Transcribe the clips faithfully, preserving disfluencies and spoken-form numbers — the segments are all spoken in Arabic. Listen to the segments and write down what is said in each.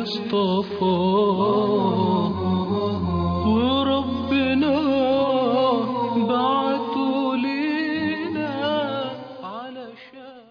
المصطفى وربنا بعته لينا علشان.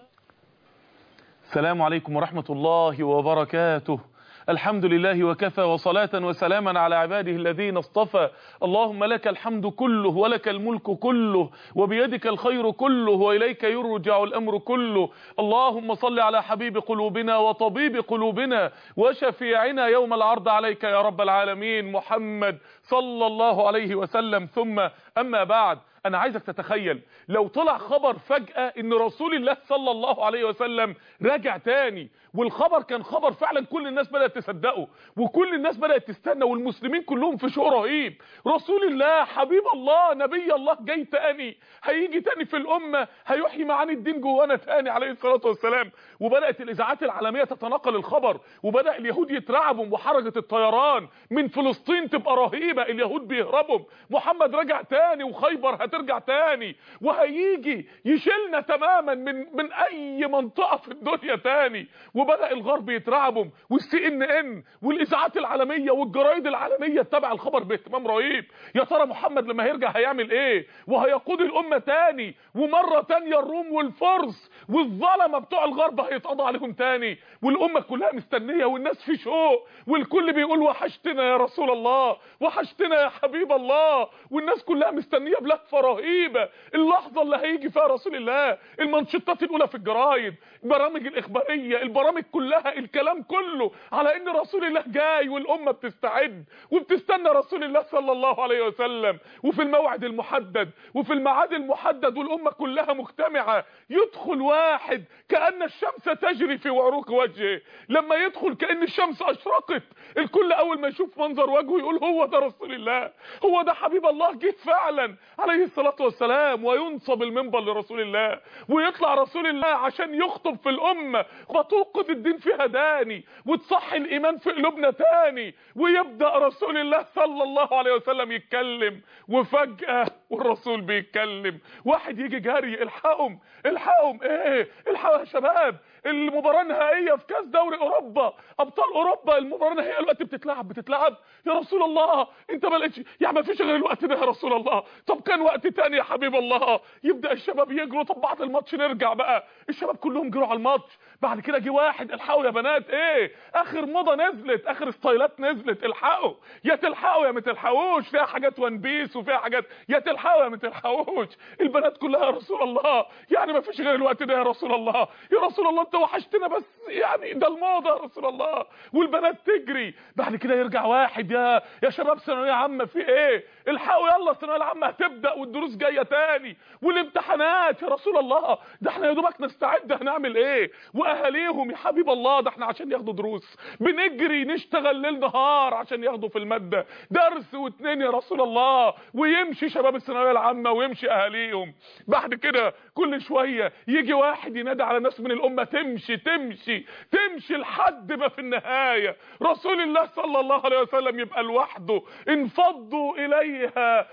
السلام عليكم ورحمة الله وبركاته. الحمد لله وكفى وصلاة وسلاما على عباده الذين اصطفى. اللهم لك الحمد كله ولك الملك كله وبيدك الخير كله وإليك يرجع الأمر كله. اللهم صل على حبيب قلوبنا وطبيب قلوبنا وشفيعنا يوم العرض عليك يا رب العالمين محمد صلى الله عليه وسلم. ثم أما بعد، أنا عايزك تتخيل لو طلع خبر فجأة إن رسول الله صلى الله عليه وسلم راجع تاني، والخبر كان خبر فعلا كل الناس بدأت تصدقه وكل الناس بدأت تستنى والمسلمين كلهم في شوق رهيب. رسول الله حبيب الله نبي الله جاي تاني، هيجي تاني في الأمة، هيحيي معاني الدين جوانا تاني عليه الصلاة والسلام. وبدأت الإذاعات العالمية تتناقل الخبر، وبدأ اليهود يترعبوا وحركة الطيران من فلسطين تبقى رهيبة، اليهود بيهربوا، محمد رجع تاني وخيبر هترجع تاني وهيجي يشيلنا تماما من من أي منطقة في الدنيا تاني. وبدأ الغرب يترعبوا والسي ان ان والاذاعات العالميه والجرايد العالميه تتابع الخبر باهتمام رهيب. يا ترى محمد لما هيرجع هيعمل ايه وهيقود الامه تاني، ومره تانيه الروم والفرس والظلمه بتوع الغرب هيتقضى عليهم تاني، والامه كلها مستنيه والناس في شوق والكل بيقول وحشتنا يا رسول الله، وحشتنا يا حبيب الله، والناس كلها مستنيه بلهفه رهيبه اللحظه اللي هيجي فيها رسول الله. المانشيتات الاولى في الجرايد، البرامج الاخباريه، البرامج كلها، الكلام كله على ان رسول الله جاي والامه بتستعد وبتستنى رسول الله صلى الله عليه وسلم، وفي الموعد المحدد وفي الميعاد المحدد والامه كلها مجتمعه. يدخل واحد كأن الشمس تجري في عروق وجهه، لما يدخل كأن الشمس اشرقت، الكل اول ما يشوف منظر وجهه يقول هو ده رسول الله، هو ده حبيب الله جه فعلا عليه الصلاه والسلام. وينصب المنبر لرسول الله ويطلع رسول الله عشان يخطب في الامه وتوقظ الدين فيها داني وتصحي الايمان في قلوبنا تاني، ويبدا رسول الله صلى الله عليه وسلم يتكلم. وفجاه والرسول بيتكلم واحد يجي جاري، الحقهم الحقهم ايه الحقوا يا شباب، المباراه النهائيه في كاس دوري اوروبا، ابطال اوروبا، المباراه النهائيه دلوقتي بتتلعب بتتلعب يا رسول الله، انت ما لقيتش يعني ما فيش غير الوقت ده يا رسول الله، طب كان وقت تاني يا حبيب الله. يبدا الشباب يجروا، طب بعد الماتش نرجع بقى، الشباب كلهم جروا على الماتش. بعد كده جه واحد، الحقوا يا بنات ايه اخر موضه نزلت، اخر ستايلات نزلت، الحقوا يا تلحقوا يا ما تلحقوش، فيها حاجات وان بيس وفيها حاجات، يا تلحقوا يا ما تلحقوش. البنات كلها يا رسول الله يعني ما فيش غير الوقت ده يا رسول الله، يا رسول الله انت وحشتنا بس يعني ده الموضه يا رسول الله، والبنات تجري. بعد كده يرجع واحد، يا يا شباب ثانويه عامه في ايه الحقوا يلا الثانويه العامه هتبدا والدروس جايه تاني والامتحانات يا رسول الله، ده احنا يا دوبك نستعد هنعمل ايه، واهاليهم يا حبيب الله ده احنا عشان ياخدوا دروس بنجري نشتغل ليل نهار عشان ياخدوا في الماده درس واتنين يا رسول الله. ويمشي شباب الثانويه العامه ويمشي اهاليهم. بعد كده كل شويه يجي واحد ينادي على ناس من الامه تمشي تمشي تمشي لحد ما في النهايه رسول الله صلى الله عليه وسلم يبقى لوحده، انفضوا اليها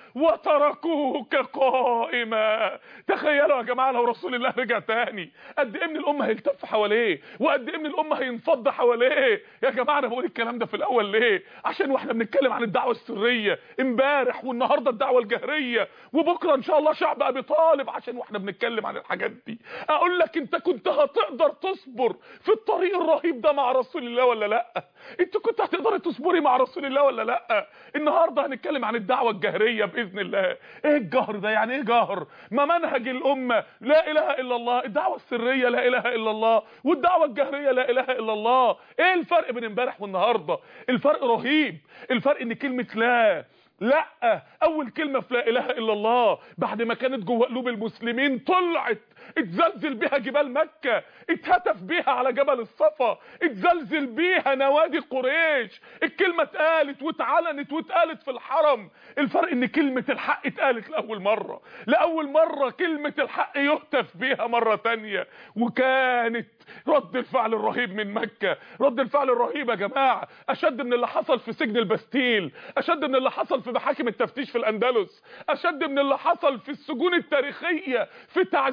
وتركوك قائما. تخيلوا يا جماعه لو رسول الله رجع تاني قد ايه من الامه هيلتف حواليه وقد ايه من الامه هينفض حواليه. يا جماعه انا بقول الكلام ده في الاول ليه؟ عشان واحنا بنتكلم عن الدعوه السريه امبارح والنهارده الدعوه الجهريه وبكره ان شاء الله شعب ابي طالب، عشان واحنا بنتكلم عن الحاجات دي اقول لك انت كنت هتقدر تصبر في الطريق الرهيب ده مع رسول الله ولا لا؟ انت كنت هتقدري تصبري مع رسول الله ولا لا؟ النهارده هنتكلم عن الدعوه الجهريه باذن الله. ايه الجهر ده؟ يعني ايه جهر؟ ما منهج الامه لا اله الا الله، الدعوه السريه لا اله الا الله والدعوه الجهريه لا اله الا الله. ايه الفرق بين امبارح والنهارده؟ الفرق رهيب. الفرق ان كلمه لا لا اول كلمه في لا اله الا الله بعد ما كانت جوه قلوب المسلمين طلعت اتزلزل بيها جبال مكه، اتهتف بيها على جبل الصفا، اتزلزل بيها نوادي قريش، الكلمه اتقالت واتعلنت واتقالت في الحرم. الفرق ان كلمه الحق اتقالت لاول مره، لاول مره كلمه الحق يهتف بيها مره تانية. وكانت رد الفعل الرهيب من مكه، رد الفعل الرهيب يا جماعه اشد من اللي حصل في سجن البستيل، اشد من اللي حصل في محاكم التفتيش في الاندلس، اشد من اللي حصل في السجون التاريخيه في تعذيب الناس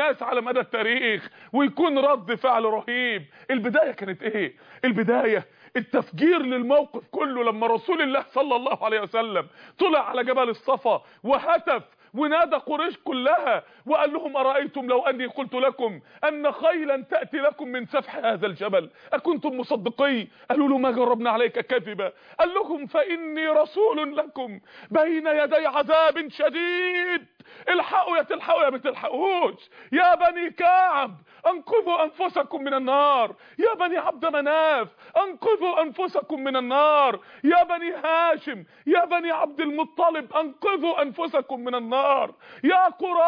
الناس على مدى التاريخ ويكون رد فعل رهيب. البداية كانت ايه؟ البداية التفجير للموقف كله لما رسول الله صلى الله عليه وسلم طلع على جبل الصفا وهتف ونادى قريش كلها وقال لهم أرأيتم لو أني قلت لكم أن خيلا تأتي لكم من سفح هذا الجبل أكنتم مصدقين؟ قالوا له ما جربنا عليك كذبا. قال لهم فإني رسول لكم بين يدي عذاب شديد، الحقوا يا تلحقوا يا بتلحقوش. يا بني كعب انقذوا انفسكم من النار، يا بني عبد مناف انقذوا انفسكم من النار، يا بني هاشم يا بني عبد المطلب انقذوا انفسكم من النار، يا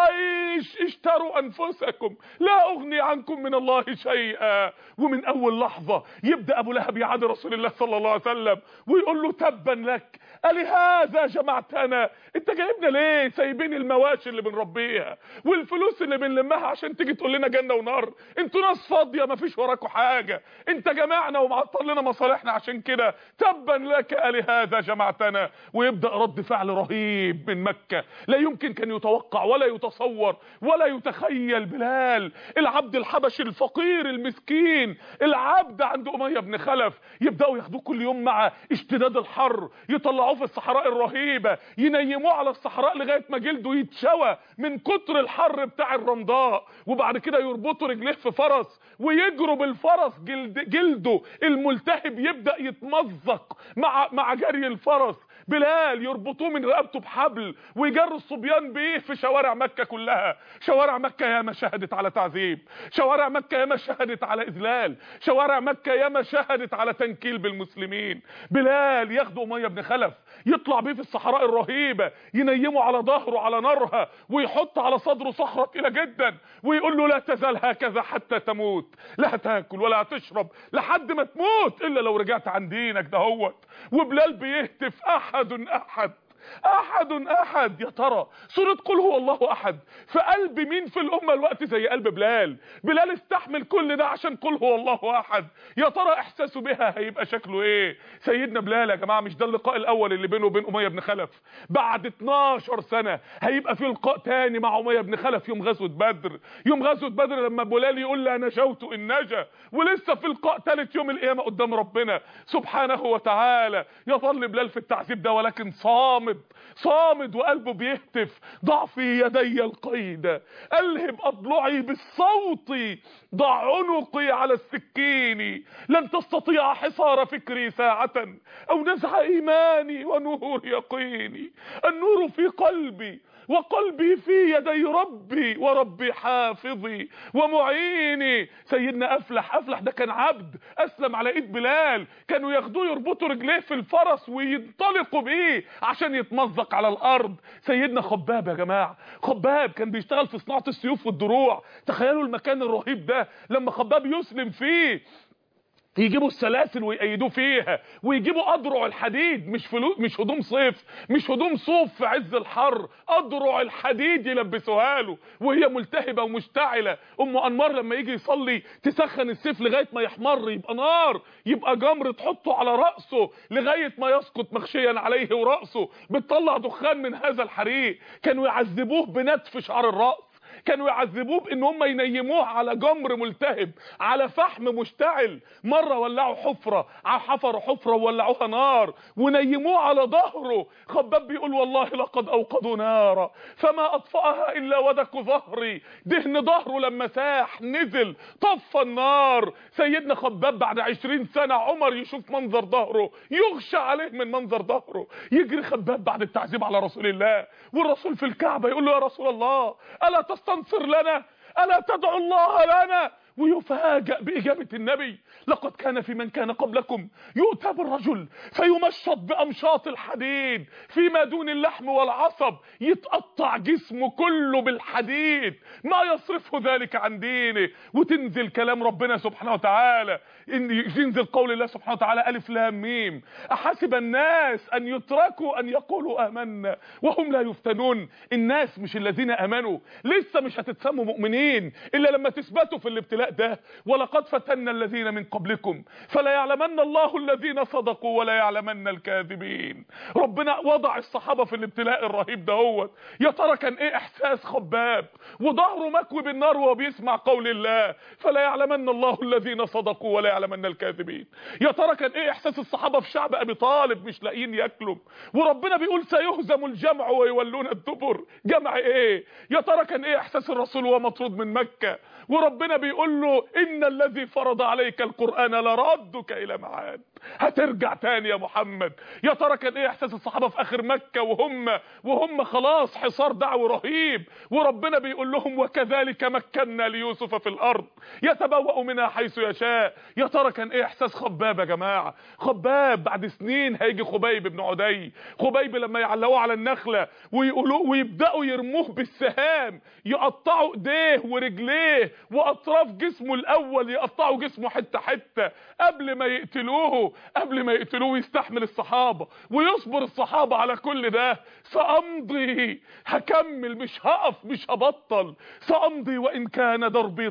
قريش اشتروا انفسكم لا اغني عنكم من الله شيئا. ومن اول لحظة يبدأ ابو لهب يعادي رسول الله صلى الله عليه وسلم ويقول له تبا لك ألهذا جمعتنا؟ انت جايبنا ليه؟ سايبين المواشي اللي بنربيها والفلوس اللي بنلمها عشان تيجي تقول لنا جنة ونار؟ انتوا ناس فاضية مفيش وراكوا حاجة، انت جمعنا ومعطل لنا مصالحنا عشان كده تبا لك ألهذا جمعتنا. ويبدأ رد فعل رهيب من مكة لا يمكن كان يتوقع ولا يتصور ولا يتخيل. بلال العبد الحبشي الفقير المسكين العبد عند أمية بن خلف يبدأوا ياخدوه كل يوم مع اشتداد الحر، يطلعوه في الصحراء الرهيبة، ينيموه على الصحراء لغاية ما جلده يتشوى من كتر الحر بتاع الرمضاء، وبعد كده يربطوا رجليه في فرس ويجروا بالفرس جلد جلده الملتهب يبدأ يتمزق مع مع جري الفرس. بلال يربطوه من رقبته بحبل ويجروا الصبيان بيه في شوارع مكة كلها. شوارع مكة ياما شهدت على تعذيب، شوارع مكة ياما شهدت على إذلال، شوارع مكة ياما شهدت على تنكيل بالمسلمين. بلال ياخدوا أمية بن خلف يطلع بيه في الصحراء الرهيبة ينيمه على ظهره على نارها ويحط على صدره صخرة تقيلة جدا ويقول له لا تزال هكذا حتى تموت، لا تاكل ولا تشرب لحد ما تموت الا لو رجعت عن دينك دهوت. وبلال بيهتف احد احد احد احد. يا ترى سورة قل هو الله احد في قلب مين في الامه الوقت زي قلب بلال؟ بلال استحمل كل ده عشان قل هو الله احد. يا ترى احساسه بها هيبقى شكله ايه؟ سيدنا بلال يا جماعه مش ده اللقاء الاول اللي بينه وبين اميه بن خلف، بعد اتناشر سنه هيبقى في لقاء تاني مع اميه بن خلف يوم غزوه بدر. يوم غزوه بدر لما بلال يقول لا نجوت ان نجا، ولسه في لقاء ثالث يوم القيامه قدام ربنا سبحانه وتعالى. يظل بلال في التعذيب ده ولكن صامد صامد وقلبه بيهتف ضع في يدي القيد ألهب أضلعي بالصوت ضع عنقي على السكين لن تستطيع حصار فكري ساعة أو نزع إيماني ونور يقيني. النور في قلبي وقلبي في يدي ربي وربي حافظي ومعيني. سيدنا أفلح أفلح ده كان عبد أسلم على إيد بلال، كانوا ياخدوه يربطوا رجليه في الفرس وينطلقوا بيه عشان يتمزق على الأرض. سيدنا خباب يا جماعة، خباب كان بيشتغل في صناعة السيوف والدروع. تخيلوا المكان الرهيب ده لما خباب يسلم فيه يجيبوا السلاسل ويقيدوه فيها ويجيبوا اضرع الحديد، مش فلوس مش هدوم صيف مش هدوم صوف في عز الحر، اضرع الحديد يلبسوها له وهي ملتهبه ومشتعله. ام انمار لما يجي يصلي تسخن السيف لغايه ما يحمر يبقى نار، يبقى جمر تحطه على راسه لغايه ما يسقط مغشيا عليه وراسه بتطلع دخان من هذا الحريق. كانوا يعذبوه بنتف شعر الراس، كانوا يعذبوه بان هم ينيموه على جمر ملتهب على فحم مشتعل. مره ولعوا حفره حفروا حفره وولعوها نار ونيموه على ظهره. خباب بيقول والله لقد اوقدوا نارا فما اطفاها الا ودك ظهري، دهن ظهره لما ساح نزل طفى النار. سيدنا خباب بعد عشرين سنه عمر يشوف منظر ظهره يغشى عليه من منظر ظهره. يجري خباب بعد التعذيب على رسول الله والرسول في الكعبه يقول له يا رسول الله الا تستنصر لنا، الا تدعو الله لنا؟ ويفاجأ بإجابة النبي لقد كان في من كان قبلكم يؤتى بالرجل فيمشط بأمشاط الحديد فيما دون اللحم والعصب، يتقطع جسمه كله بالحديد ما يصرفه ذلك عن دينه. وتنزل كلام ربنا سبحانه وتعالى، إن ينزل قول الله سبحانه وتعالى ألف لام ميم أحسب الناس أن يتركوا أن يقولوا آمنا وهم لا يفتنون. الناس مش الذين آمنوا، لسه مش هتتسموا مؤمنين إلا لما تثبتوا في الابتلاء الابتلاء ده. ولقد فتنا الذين من قبلكم فلا يعلمن الله الذين صدقوا ولا يعلمن الكاذبين. ربنا وضع الصحابة في الابتلاء الرهيب ده. هو يا ترى كان ايه احساس خباب وظهره مكوي بالنار وهو بيسمع قول الله فلا يعلمن الله الذين صدقوا ولا يعلمن الكاذبين؟ يا ترى كان ايه احساس الصحابة في شعب ابي طالب مش لاقيين ياكلوا وربنا بيقول سيهزم الجمع ويولون الدبر؟ جمع ايه؟ يا ترى كان ايه احساس الرسول وهو مطرود من مكة وربنا بيقول له ان الذي فرض عليك القرآن لرادك الى معاد، هترجع تاني يا محمد. يا ترى كان ايه احساس الصحابة في اخر مكة وهم وهم خلاص حصار دعوي رهيب وربنا بيقول لهم وكذلك مكنا ليوسف في الارض يتبوأ منها حيث يشاء؟ يا ترى كان ايه احساس خباب يا جماعة؟ خباب بعد سنين هيجي خبيب بن عدي. خبيب لما يعلقوه على النخلة ويقولوا ويبدأوا يرموه بالسهام يقطعوا ايديه ورجليه واطراف جسمه الاول يقطعوا جسمه حتة حتة قبل ما يقتلوه قبل ما يقتلوه يستحمل الصحابة ويصبر الصحابة على كل ده. سأمضي، هكمل، مش هقف، مش هبطل. سأمضي وإن كان دربي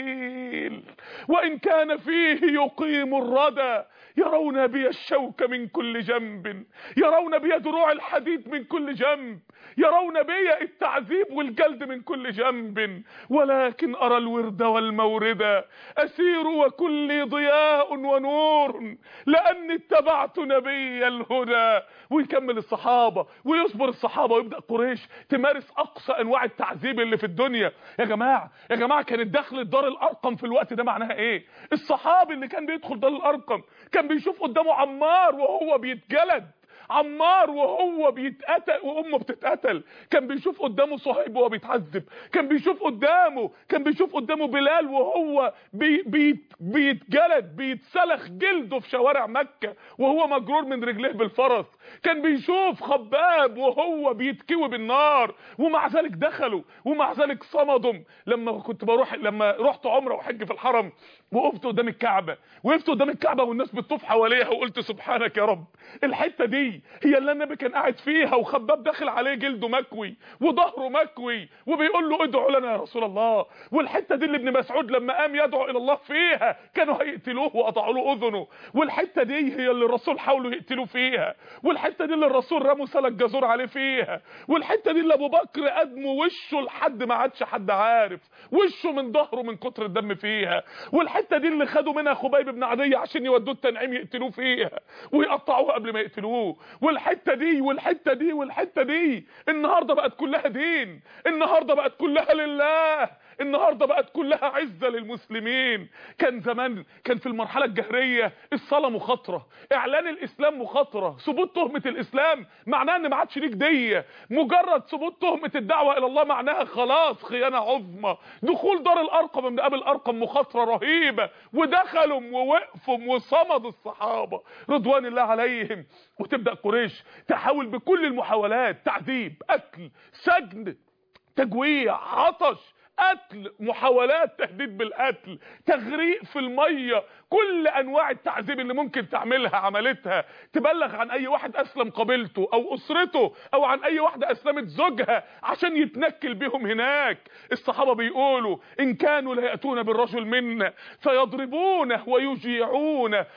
طويل وإن كان فيه يقيم الردى. يرون بي الشوك من كل جنب، يرون بي دروع الحديد من كل جنب، يرون بي التعذيب والجلد من كل جنب، ولكن أرى الورد والمورد أسير وكلي ضياء ونور لأني اتبعت نبي الهدى. ويكمل الصحابة ويصبر الصحابة ويبدأ قريش تمارس أقصى أنواع التعذيب اللي في الدنيا. يا جماعة يا جماعة كانت دخل دار الأرقم في الوقت ده معناها إيه؟ الصحابي اللي كان بيدخل دار الأرقم كان بيشوف قدامه عمار وهو بيتجلد، عمار وهو بيتقتل وامه بتتقتل، كان بيشوف قدامه صهيب وهو بيتعذب، كان بيشوف قدامه كان بيشوف قدامه بلال وهو بي بيت بيتجلد بيتسلخ جلده في شوارع مكة وهو مجرور من رجليه بالفرس، كان بيشوف خباب وهو بيتكوي بالنار ومع ذلك دخلوا ومع ذلك صمدوا. لما كنت بروح لما رحت عمره وحج في الحرم وقفت قدام الكعبة وقفت قدام الكعبة والناس بتطوف حواليها وقلت سبحانك يا رب، الحتة دي هي اللي النبي كان قاعد فيها وخباب داخل عليه جلده مكوي وظهره مكوي وبيقول له ادعو لنا يا رسول الله. والحته دي اللي ابن مسعود لما قام يدعو الى الله فيها كانوا هيقتلوه وقطعوا له اذنه. والحته دي هي اللي الرسول حاولوا يقتلوه فيها. والحته دي اللي الرسول رموا سلك جزور عليه فيها. والحته دي اللي ابو بكر ادموا وشه لحد ما عادش حد عارف وشه من ظهره من كتر الدم فيها. والحته دي اللي خدوا منها خبيب بن عدي عشان يودوه التنعيم يقتلوه فيها ويقطعوه قبل ما يقتلوه. والحته دي والحته دي والحته دي النهارده بقت كلها دين، النهارده بقت كلها لله، النهارده بقت كلها عزه للمسلمين. كان زمان كان في المرحله الجهريه الصلاه مخاطره، اعلان الاسلام مخاطره، ثبوت تهمه الاسلام معناها ان ما عادش ليك ديه، مجرد ثبوت تهمه الدعوه الى الله معناها خلاص خيانه عظمى. دخول دار الارقم من ابي الارقم مخاطره رهيبه، ودخلوا ووقفوا وصمدوا الصحابه رضوان الله عليهم. وتبدا قريش تحاول بكل المحاولات، تعذيب، قتل، سجن، تجويع، عطش، قتل، محاولات تهديد بالقتل، تغريق في الميه، كل انواع التعذيب اللي ممكن تعملها عملتها. تبلغ عن اي واحد اسلم قبيلته او اسرته او عن اي واحده اسلمت زوجها عشان يتنكل بيهم هناك. الصحابه بيقولوا ان كانوا لا ياتون بالرجل منا فيضربونه ويجيعونه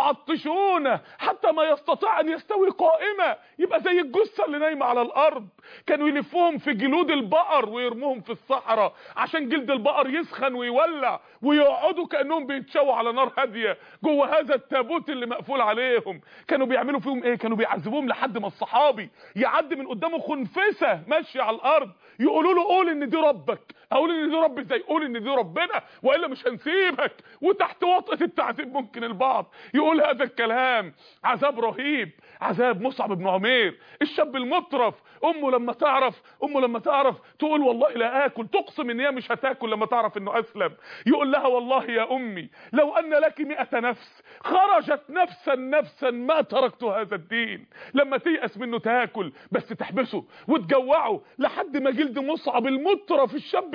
ويعطشونه حتى ما يستطيع ان يستوي قائمه، يبقى زي الجثه اللي نايمه على الارض. كانوا يلفوهم في جلود البقر ويرموهم في الصحراء عشان جلد البقر يسخن ويولع ويقعدوا كانهم بيتشووا على نار هاديه جوه هذا التابوت اللي مقفول عليهم. كانوا بيعملوا فيهم ايه؟ كانوا بيعذبوهم لحد ما الصحابي يعدي من قدامه خنفسه ماشيه على الارض، يقولوا له قول ان دي ربك. اقول ان دي ربي ازاي؟ قول ان دي ربنا والا مش هنسيبك. وتحت وطأة التعذيب ممكن البعض يقول هذا الكلام. عذاب رهيب، عذاب مصعب بن عمير الشاب المطرف. امه لما تعرف امه لما تعرف تقول والله لا اكل، تقسم ان هي مش هتاكل لما تعرف انه اسلم. يقول لها والله يا امي لو ان لك مئة نفس خرجت نفسا نفسا ما تركت هذا الدين. لما تيأس منه تاكل بس تحبسه وتجوعه لحد ما جلد مصعب المطرف الشاب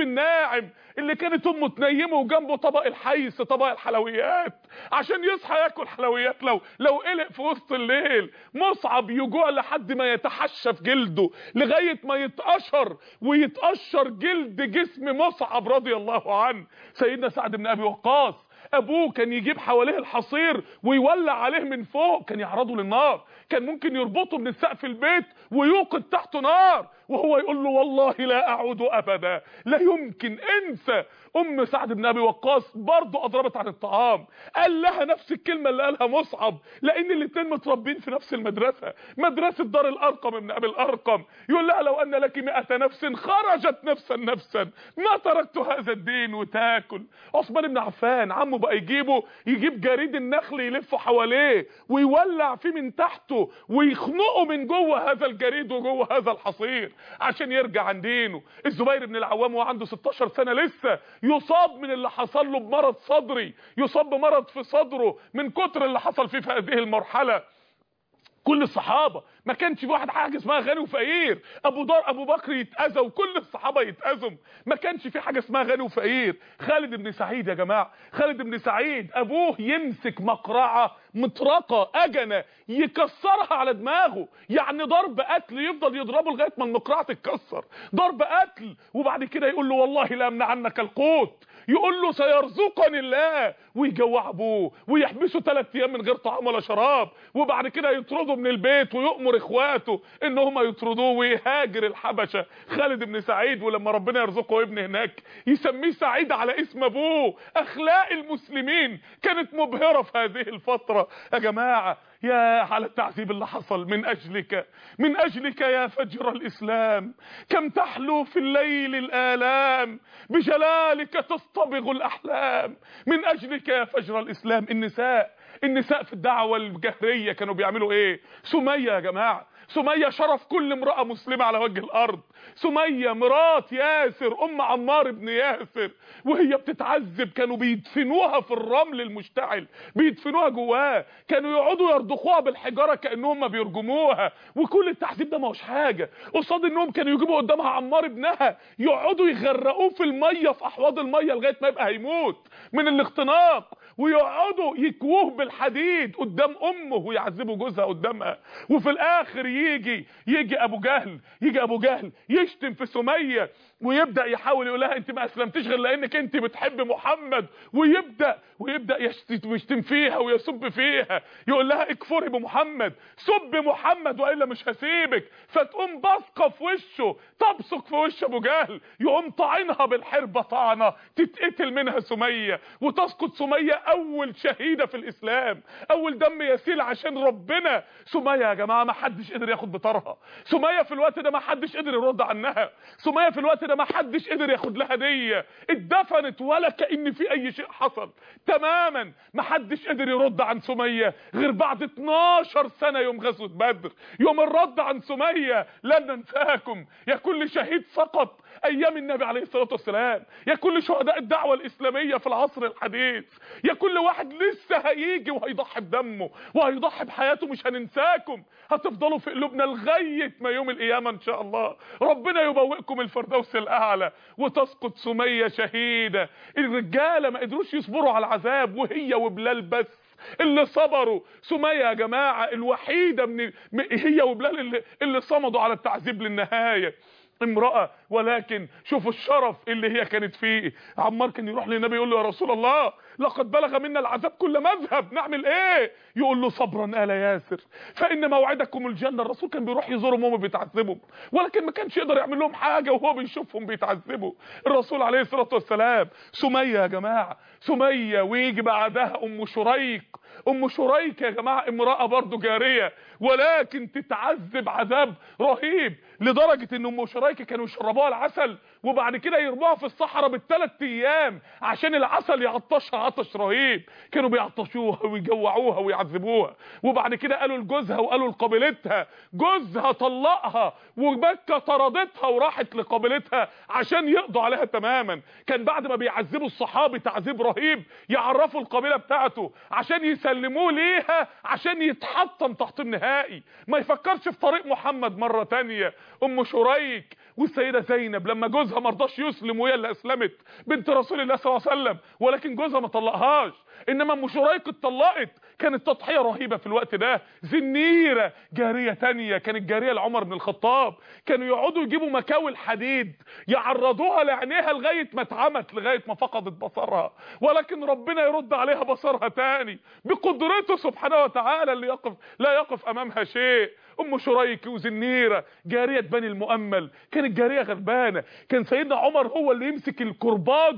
الناعم اللي كانت امه تنيمه وجنبه طبق الحيس، طبق الحلويات، عشان يصحى ياكل حلويات لو لو قلق في وسط الليل. مصعب يجوع لحد ما يتحشى في جلده لغايه ما يتقشر ويتقشر جلد جسم مصعب رضي الله عنه. سيدنا سعد بن ابي وقاص ابوه كان يجيب حواليه الحصير ويولع عليه من فوق، كان يعرضه للنار، كان ممكن يربطه من سقف البيت ويوقد تحته نار، وهو يقول له والله لا اعود ابدا. لا يمكن انسى. ام سعد بن ابي وقاص برضه اضربت عن الطعام، قال لها نفس الكلمه اللي قالها مصعب، لان الاثنين متربين في نفس المدرسه، مدرسه دار الارقم ابن ابي الارقم. يقول لها لو ان لك مئة نفس خرجت نفسا نفسا ما تركت هذا الدين وتاكل. عثمان بن عفان عمه بقى يجيبه يجيب جريد النخل يلفه حواليه ويولع فيه من تحته ويخنقه من جوه هذا الجريد وجوه هذا الحصير عشان يرجع عن دينه. الزبير بن العوام وعنده ستاشر سنه لسه يصاب من اللي حصل له بمرض صدري، يصاب بمرض في صدره من كتر اللي حصل فيه في هذه المرحله. كل الصحابه ما كانش في واحد حاجه اسمها غني وفقير، ابو دار ابو بكر يتاذى وكل الصحابه يتاذوا، ما كانش في حاجه اسمها غني وفقير. خالد بن سعيد يا جماعه، خالد بن سعيد ابوه يمسك مقرعه مطرقه اجنه يكسرها على دماغه، يعني ضرب قتل، يفضل يضربه لغايه ما المقرعه تتكسر، ضرب قتل. وبعد كده يقول له والله لا امنع عنك القوت، يقول له سيرزقني الله، ويجوع ابوه ويحبسه ثلاث ايام من غير طعام ولا شراب، وبعد كده يطرده من البيت ويؤمر اخواته ان هم يطردوه ويهاجر الحبشه. خالد بن سعيد ولما ربنا يرزقه ابن هناك يسميه سعيد على اسم ابوه. اخلاق المسلمين كانت مبهره في هذه الفتره يا جماعه. يا على التعذيب اللي حصل من اجلك، من اجلك يا فجر الاسلام، كم تحلو في الليل الالام، بجلالك تصطبغ الاحلام. من اجلك يا فجر الاسلام. النساء النساء في الدعوه الجهريه كانوا بيعملوا ايه؟ سميه يا جماعه، سميه شرف كل امراه مسلمه على وجه الارض. سميه مرات ياسر ام عمار بن ياسر وهي بتتعذب كانوا بيدفنوها في الرمل المشتعل، بيدفنوها جواه، كانوا يقعدوا يرضخوها بالحجاره كانهم ما بيرجموها. وكل التعذيب ده ما هوش حاجه قصاد انهم كانوا يجيبوا قدامها عمار ابنها يقعدوا يغرقوه في الميه، في احواض الميه لغايه ما يبقى هيموت من الاختناق، ويقعدوا يكووه بالحديد قدام امه ويعذبوا جوزها قدامها. وفي الاخر يجي يجي ابو جهل يجي ابو جهل يشتم في سميه ويبدا يحاول يقول لها انت ما اسلمتيش غير لانك انت بتحب محمد، ويبدا ويبدا يشتم فيها ويسب فيها، يقول لها اكفري بمحمد، سب محمد والا مش هسيبك. فتقوم بصقه في وشه، تبصق في وش ابو جهل، يقوم طعنها بالحربه طعنه تتقتل منها سميه، وتسقط سميه اول شهيده في الاسلام، اول دم يسيل عشان ربنا. سميه يا جماعه ما حدش قدر ياخد بطارها، سميه في الوقت ده ما حدش قدر يرد عنها، سميه في الوقت ده ما حدش قدر ياخد لها هديه، اتدفنت ولا كأن في اي شيء حصل تماما. ما حدش قدر يرد عن سميه غير بعد اتناشر سنه يوم غزوه بدر، يوم الرد عن سميه. لن ننساكم يا كل شهيد سقط ايام النبي عليه الصلاه والسلام، يا كل شهداء الدعوه الاسلاميه في العصر الحديث، يا كل واحد لسه هيجي وهيضحي بدمه وهيضحي بحياته، مش هننساكم، هتفضلوا في قلوبنا لغايه ما يوم القيامه ان شاء الله. ربنا يبوئكم الفردوس الاعلى. وتسقط سميه شهيده. الرجاله ما قدروش يصبروا على العذاب وهي وبلال بس اللي صبروا. سميه يا جماعه الوحيده من هي وبلال اللي, اللي صمدوا على التعذيب للنهايه. امرأة، ولكن شوفوا الشرف اللي هي كانت فيه. عمار كان يروح للنبي يقول له يا رسول الله لقد بلغ منا العذاب كل مذهب، نعمل ايه؟ يقول له صبرا آل ياسر فإن موعدكم الجنة. الرسول كان بيروح يزورهم وهم بيتعذبوا، ولكن ما كانش يقدر يعمل لهم حاجة وهو بيشوفهم بيتعذبوا. الرسول عليه الصلاة والسلام. سمية يا جماعة، سمية ويجي بعدها ام شريك. ام شريك يا جماعة امرأة برضو جارية، ولكن تتعذب عذاب رهيب لدرجة ان ام شريك كانوا يشربوها العسل وبعد كده يرموها في الصحراء بالثلاث ايام عشان العسل يعطشها عطش رهيب. كانوا بيعطشوها ويجوعوها ويعذبوها. وبعد كده قالوا لجوزها وقالوا لقابلتها، جوزها طلقها ومكة طردتها وراحت لقابلتها عشان يقضوا عليها تماما. كان بعد ما بيعذبوا الصحابي تعذيب رهيب يعرفوا القبيلة بتاعته عشان يسلموه ليها عشان يتحطم تحطيم نهائي، ما يفكرش في طريق محمد مرة تانية. ام شريك والسيده زينب لما جوزها ما رضاش يسلم وهي اللي اسلمت، بنت رسول الله صلى الله عليه وسلم، ولكن جوزها ما طلقهاش. انما ام شريك اتطلقت، كانت تضحيه رهيبه في الوقت ده. زنيره جاريه تانية كانت جاريه لعمر بن الخطاب، كانوا يقعدوا يجيبوا مكاوي الحديد يعرضوها لعينيها لغايه ما اتعمت، لغايه ما فقدت بصرها، ولكن ربنا يرد عليها بصرها تاني بقدرته سبحانه وتعالى اللي يقف لا يقف امامها شيء. ام شريك وزنيره جاريه بني المؤمل كانت جاريه غلبانه، كان سيدنا عمر هو اللي يمسك الكرباج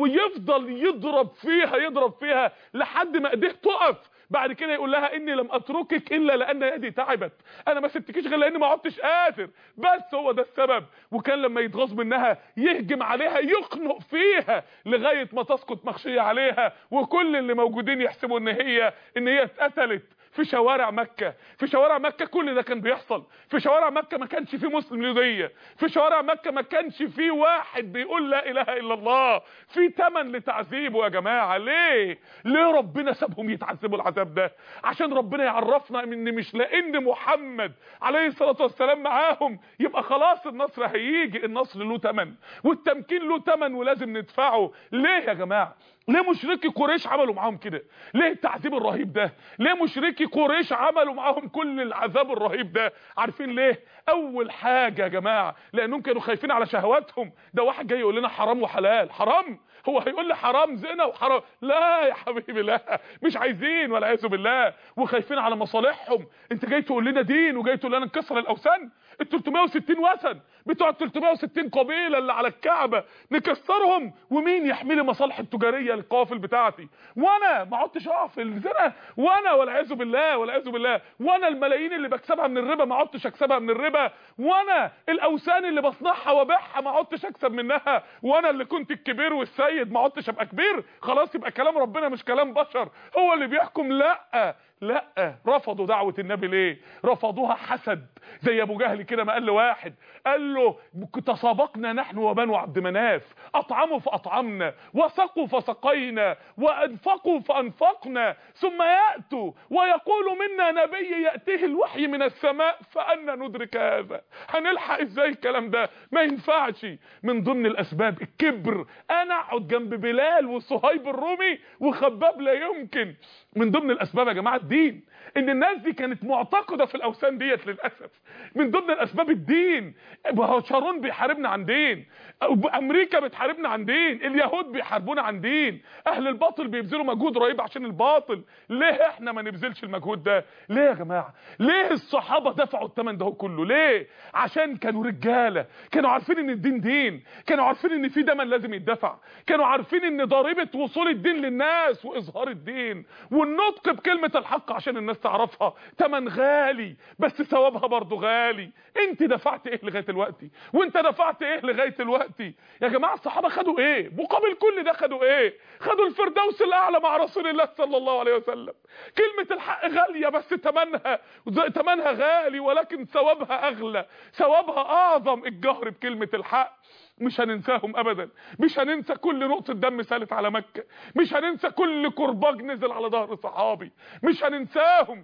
ويفضل يضرب فيها يضرب فيها لحد ما ايديه تقف، بعد كده يقول لها اني لم اتركك الا لان يدي تعبت، انا ما سبتكيش غير لاني ما عدتش قادر، بس هو ده السبب. وكان لما يتغاظ منها يهجم عليها يخنق فيها لغايه ما تسقط مغشيه عليها، وكل اللي موجودين يحسبوا ان هي ان هي اتقتلت. في شوارع مكة، في شوارع مكة كل ده كان بيحصل. في شوارع مكة ما كانش في مسلم يضيع، في شوارع مكة ما كانش في واحد بيقول لا اله الا الله، في تمن لتعذيبه يا جماعة. ليه ليه ربنا سابهم يتعذبوا العذاب ده؟ عشان ربنا يعرفنا ان مش لان محمد عليه الصلاة والسلام معاهم يبقى خلاص النصر هيجي. النصر له تمن والتمكين له تمن ولازم ندفعه. ليه يا جماعة؟ ليه مشركي قريش عملوا معاهم كده؟ ليه التعذيب الرهيب ده؟ ليه مشركي قريش عملوا معاهم كل العذاب الرهيب ده؟ عارفين ليه؟ اول حاجه يا جماعه لانهم كانوا خايفين على شهواتهم. ده واحد جاي يقول لنا حرام وحلال. حرام؟ هو هيقول لي حرام زنا وحرام؟ لا يا حبيبي لا، مش عايزين والعياذ بالله، وخايفين على مصالحهم. انت جاي تقول لنا دين وجاي تقول لنا نكسر الاوثان؟ ال ثلاثمائة وستين وثن بتوع ال ثلاثمائة وستين قبيله اللي على الكعبه نكسرهم؟ ومين يحمي لي مصالح التجاريه القوافل بتاعتي؟ وانا ما عدتش اقع في الزنا؟ وانا والعياذ بالله والعياذ بالله، وانا الملايين اللي بكسبها من الربا ما عدتش اكسبها من الربا؟ وانا الاوثان اللي بصنعها وابيعها ما عدتش اكسب منها؟ وانا اللي كنت الكبير والسيد ما عدتش ابقى كبير؟ خلاص يبقى كلام ربنا مش كلام بشر هو اللي بيحكم؟ لا لا. رفضوا دعوة النبي ليه؟ رفضوها حسد، زي ابو جهل كده ما قال له واحد، قال له تسابقنا نحن وبنو عبد مناف، اطعموا فاطعمنا وسقوا فسقينا وانفقوا فانفقنا، ثم ياتوا ويقول منا نبي ياتيه الوحي من السماء فانا ندرك هذا؟ هنلحق ازاي الكلام ده؟ ما ينفعش. من ضمن الاسباب الكبر، انا اقعد جنب بلال وصهيب الرومي وخباب لا يمكن. من ضمن الاسباب يا جماعه الدين، ان الناس دي كانت معتقده في الاوثان ديت للاسف. من ضمن الاسباب الدين، شارون بيحاربنا عن دين، امريكا بتحاربنا عن دين، اليهود بيحاربونا عن دين، اهل الباطل بيبذلوا مجهود رهيب عشان الباطل. ليه احنا ما نبذلش المجهود ده؟ ليه يا جماعه؟ ليه الصحابه دفعوا الثمن ده كله؟ ليه؟ عشان كانوا رجاله، كانوا عارفين ان الدين دين، كانوا عارفين ان في دم لازم يدفع، كانوا عارفين ان ضريبه وصول الدين للناس واظهار الدين والنطق بكلمه الحق عشان الناس تعرفها ثمن غالي، بس ثوابها برضه غالي. انت دفعت ايه لغايه دلوقتي؟ وانت دفعت ايه لغايه دلوقتي؟ يا جماعه الصحابه خدوا ايه مقابل كل ده؟ خدوا ايه؟ خدوا الفردوس الاعلى مع رسول الله صلى الله عليه وسلم. كلمه الحق غاليه بس ثمنها ثمنها غالي، ولكن ثوابها اغلى، ثوابها اعظم. الجهر بكلمه الحق مش هننساهم ابدا، مش هننسى كل نقطه دم سالت على مكه، مش هننسى كل كرباج نزل على ظهر صحابي، مش هننساهم،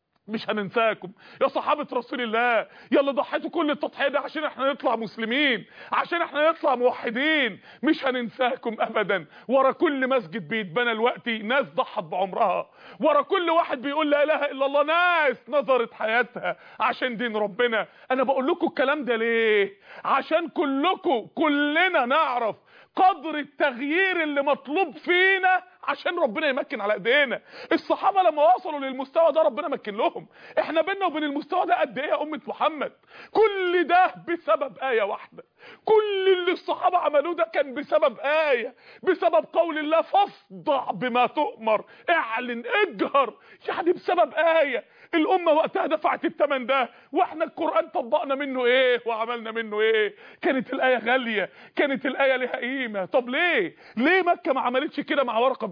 مش هننساكم يا صحابة رسول الله، يلا ضحيتوا كل التضحية دي عشان احنا نطلع مسلمين، عشان احنا نطلع موحدين. مش هننساكم ابدا. ورا كل مسجد بيتبنى دلوقتي ناس ضحت بعمرها، ورا كل واحد بيقول لا اله الا الله ناس نظرت حياتها عشان دين ربنا. انا بقول لكم الكلام ده ليه؟ عشان كلكم كلنا نعرف قدر التغيير اللي مطلوب فينا عشان ربنا يمكن على ايدينا. الصحابه لما وصلوا للمستوى ده ربنا مكن لهم. احنا بينا وبين المستوى ده قد ايه يا امه محمد؟ كل ده بسبب ايه واحده. كل اللي الصحابه عملوه ده كان بسبب ايه، بسبب قول الله فاصدع بما تؤمر، اعلن اجهر، يعني بسبب ايه. الامه وقتها دفعت الثمن ده، واحنا القران طبقنا منه ايه وعملنا منه ايه؟ كانت الايه غاليه، كانت الايه لها قيمه. طب ليه ليه مكه ما عملتش كده مع ورقه بن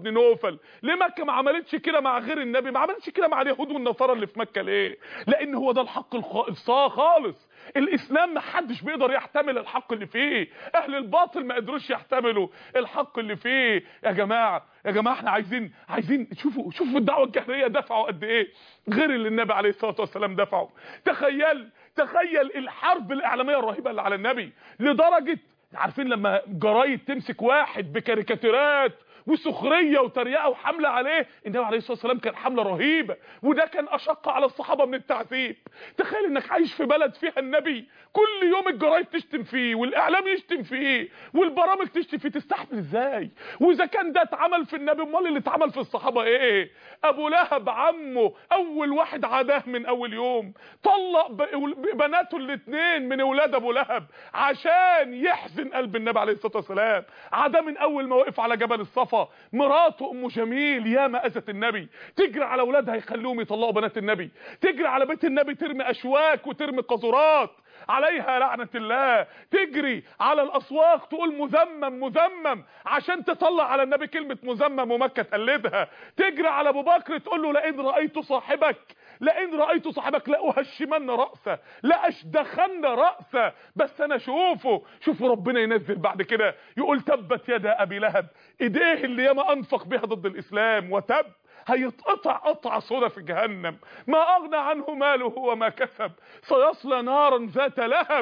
بن نوفل. ليه مكه ما عملتش كده مع غير النبي؟ ما عملتش كده مع اليهود والنصارى اللي في مكه ليه؟ لان هو ده الحق الصا خالص. الاسلام ما حدش بيقدر يحتمل الحق اللي فيه، اهل الباطل ما قدروش يحتملوا الحق اللي فيه. يا جماعه يا جماعه احنا عايزين عايزين شوفوا شوفوا الدعوه الجهريه دفعوا قد ايه غير اللي النبي عليه الصلاه والسلام دفعوا. تخيل تخيل الحرب الاعلاميه الرهيبه اللي على النبي، لدرجه عارفين لما جرايد تمسك واحد بكاريكاتيرات وسخريه وتريقه وحمله عليه، النبي عليه الصلاه والسلام كان حمله رهيبه، وده كان اشق على الصحابه من التعذيب. تخيل انك عايش في بلد فيها النبي كل يوم الجرايد تشتم فيه والاعلام يشتم فيه والبرامج تشتم فيه، تستحمل ازاي؟ واذا كان ده اتعمل في النبي امال اللي اتعمل في الصحابه ايه؟ ابو لهب عمه اول واحد عداه من اول يوم، طلق بناته الاثنين من اولاد ابو لهب عشان يحزن قلب النبي عليه الصلاه والسلام، عداه من اول ما وقف على جبل الصفا. مراته ام جميل ياما اذت النبي، تجري على اولادها يخلوهم يطلقوا بنات النبي، تجري على بيت النبي ترمي اشواك وترمي قاذورات عليها لعنه الله، تجري على الاسواق تقول مذمم مذمم عشان تطلع على النبي كلمه مذمم ومكه تقلدها، تجري على ابو بكر تقول له لئن رايت صاحبك لئن رايت صاحبك لاهشمن راسه لاشدخن راسه. بس انا اشوفه. شوفوا ربنا ينزل بعد كده يقول تبت يدا ابي لهب، ايديه اللي ياما انفق بها ضد الاسلام وتب، هيتقطع قطعه سودا في جهنم، ما اغنى عنه ماله وما كسب، سيصلى نارا ذات لهب،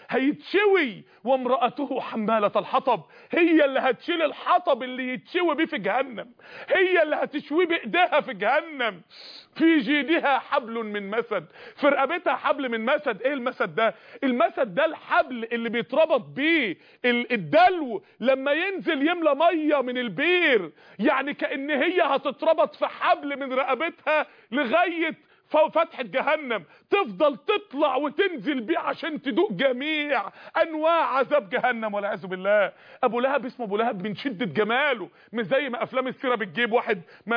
هيتشوي وامرأته حمالة الحطب، هي اللي هتشيل الحطب اللي يتشوي بيه في جهنم، هي اللي هتشوي بايديها في جهنم. في جيدها حبل من مسد، في رقبتها حبل من مسد. ايه المسد ده؟ المسد ده الحبل اللي بيتربط بيه الدلو لما ينزل يملى ميه من البير، يعني كأن هي هتتربط في حبل من رقبتها لغايه فتحة جهنم، تفضل تطلع وتنزل بيه عشان تدوق جميع انواع عذاب جهنم والعياذ بالله. ابو لهب اسمه ابو لهب من شده جماله، مش زي ما افلام السيره بتجيب واحد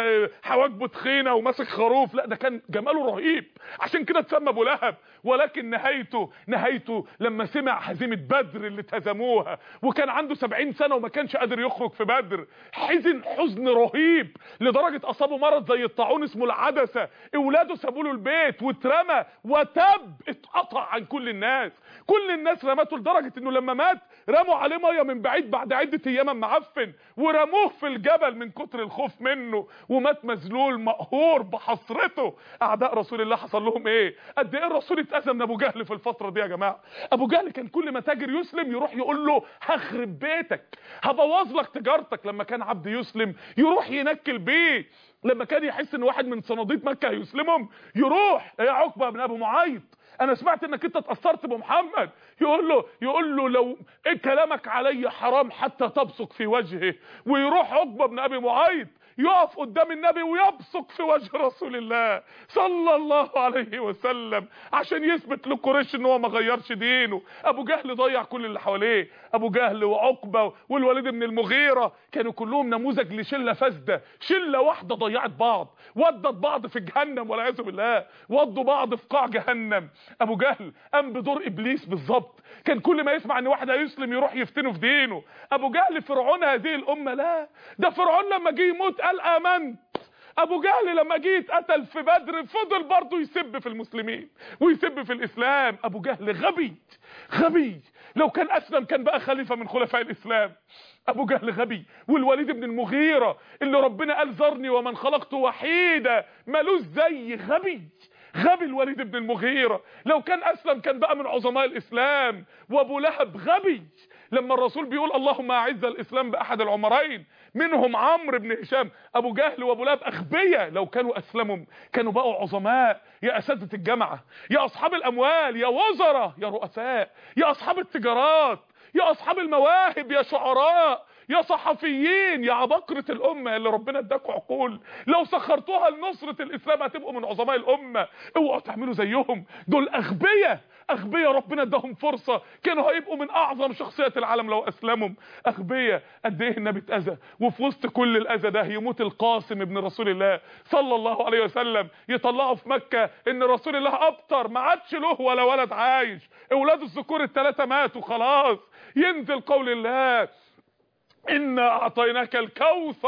حواجبه تخينه وماسك خروف، لا ده كان جماله رهيب عشان كده اتسمى ابو لهب. ولكن نهايته نهايته لما سمع هزيمه بدر اللي اتهزموها وكان عنده سبعين سنه وما كانش قادر يخرج في بدر، حزن حزن رهيب لدرجه اصابه مرض زي الطاعون اسمه العدسه، اولاده سابوا له البيت واترمى وتب، اتقطع عن كل الناس، كل الناس رمته لدرجه انه لما مات رموا عليه ميه من بعيد بعد عده ايام معفن ورموه في الجبل من كتر الخوف منه، ومات مذلول مقهور بحسرته. اعداء رسول الله حصل لهم ايه؟ قد ايه الرسول اتأذى من ابو جهل في الفتره دي يا جماعه. ابو جهل كان كل ما تاجر يسلم يروح يقول له هخرب بيتك، هبوظ لك تجارتك. لما كان عبد يسلم يروح ينكل بيه، لما كان يحس ان واحد من صناديد مكه هيسلمهم يروح يا عقبه بن ابي معيط انا سمعت انك انت اتاثرت بمحمد، يقول له يقول له لو إيه كلامك علي حرام حتى تبصق في وجهه، ويروح عقبه بن ابي معيط يقف قدام النبي ويبصق في وجه رسول الله صلى الله عليه وسلم عشان يثبت لقريش ان هو ما غيرش دينه. ابو جهل ضيع كل اللي حواليه، ابو جهل وعقبه والوليد بن المغيره كانوا كلهم نموذج لشله فاسده، شله واحده ضيعت بعض، ودت بعض في جهنم والعياذ بالله، ودوا بعض في قاع جهنم. ابو جهل قام بدور ابليس بالظبط، كان كل ما يسمع ان واحد هيسلم يروح يفتنه في دينه. ابو جهل فرعون هذه الامه، لا ده فرعون لما جه يموت قال امنت. ابو جهل لما جه يتقتل في بدر فضل برضه يسب في المسلمين ويسب في الاسلام. ابو جهل غبي غبي، لو كان اسلم كان بقى خليفه من خلفاء الاسلام. ابو جهل غبي. والوليد بن المغيره اللي ربنا قال ذرني ومن خلقت وحيدا مالوش زي، غبي غبي الوليد بن المغيره، لو كان اسلم كان بقى من عظماء الاسلام. وابو لهب غبي، لما الرسول بيقول اللهم اعز الاسلام باحد العمرين منهم عمرو بن هشام. ابو جهل وابو لهب اغبياء، لو كانوا اسلموا كانوا بقوا عظماء. يا اساتذه الجامعه، يا اصحاب الاموال، يا وزراء، يا رؤساء، يا اصحاب التجارات، يا اصحاب المواهب، يا شعراء، يا صحفيين، يا عباقرة الامه اللي ربنا اداكوا عقول، لو سخرتوها لنصرة الاسلام هتبقوا من عظماء الامه. اوعوا تعملوا زيهم، دول اغبياء اغبياء ربنا اداهم فرصه كانوا هيبقوا من اعظم شخصيات العالم لو اسلموا. اغبياء. قد ايه النبي اتاذى، وفي وسط كل الاذى ده يموت القاسم ابن رسول الله صلى الله عليه وسلم، يطلعوا في مكه ان رسول الله ابتر ما عادش له ولا ولد عايش، اولاد الذكور الثلاثه ماتوا خلاص. ينزل قول الله إنا أعطيناك الكوثر